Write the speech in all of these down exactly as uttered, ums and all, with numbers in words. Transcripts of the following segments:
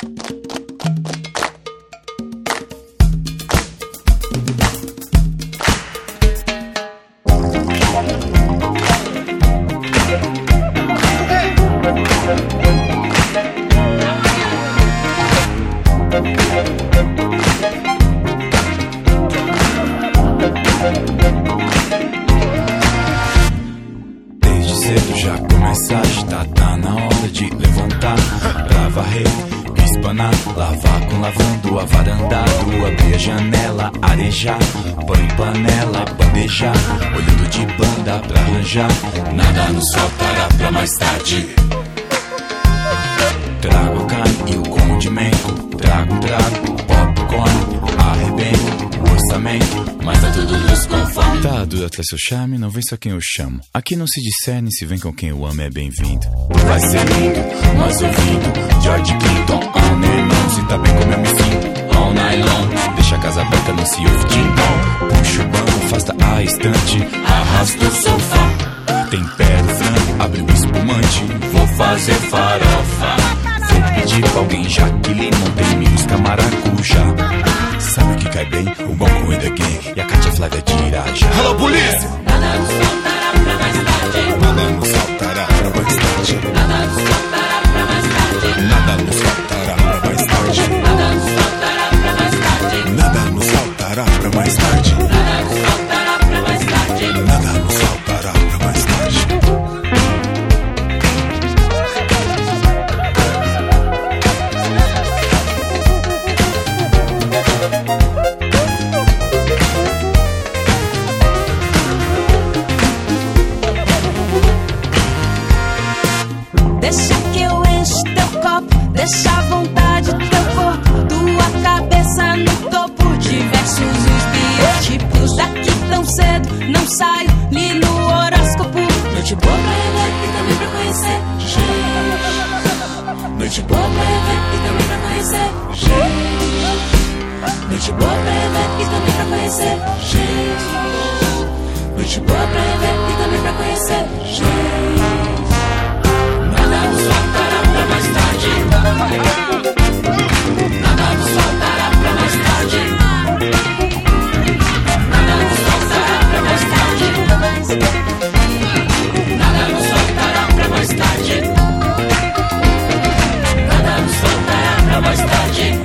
Banho em panela, bandejar, olhando de banda pra arranjar. Nada nos faltará pra mais tarde. Trago a carne e o condimento, trago um trago, popcorn, arrebento, o orçamento, mas tá tudo luz conforme. Tá duro até seu charme, não vem só quem eu chamo. Aqui não se discerne, se vem com quem eu amo é bem-vindo. Vai ser lindo, nós ouvindo George Clinton, on irmão, se tá bem como eu me sinto, all night long. Deixa a casa aberta, não se ouve tim-tom. Puxa o banco, afasta a estante, arrasta o sofá. Tempera o frango, abre o espumante, vou fazer farofa. Vou pedir pra alguém Jaqueline, não tem milho, maracujá. Sabe o que cai bem? O bom com the gang e a Katia Flávia Tiraja. Alô, polícia! Nada nos faltará pra mais tarde. Nada nos faltará pra mais tarde. Nada nos faltará pra mais tarde. Nada nos faltará pra mais tarde. Nada nos faltará pra mais tarde. Nada nos faltará pra mais tarde. Nada nos faltará pra mais tarde. Nada nos faltará pra mais tarde. Deixa que eu encho teu copo, deixa à vontade teu corpo, tua cabeça no topo, diversos os biotipos. Daqui tão cedo não saio, li no horóscopo. Noite boa pra rever e também pra conhecer gente. Noite boa pra rever e também pra conhecer gente. Noite boa pra rever e também pra conhecer gente. Noite boa pra rever e também pra conhecer gente. Nada nos faltará pra mais tarde. Nada nos faltará pra mais tarde. Nada nos faltará pra mais tarde. Nada nos faltará pra mais tarde. Nada nos faltará pra mais tarde.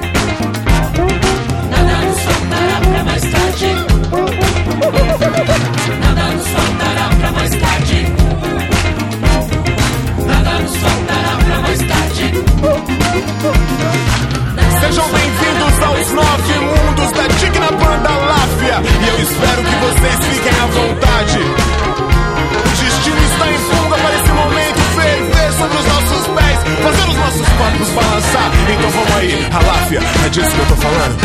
Nada nos faltará pra mais tarde. Nada nos faltará pra mais tarde. Nada nos faltará pra mais tarde. Sejam bem-vindos aos nove mundos da digna banda Láfia. E eu espero que vocês fiquem à vontade. O destino está em fuga para esse momento ferver sobre os nossos pés, fazer os nossos corpos balançar. Então vamos aí, a Láfia, é disso que eu tô falando.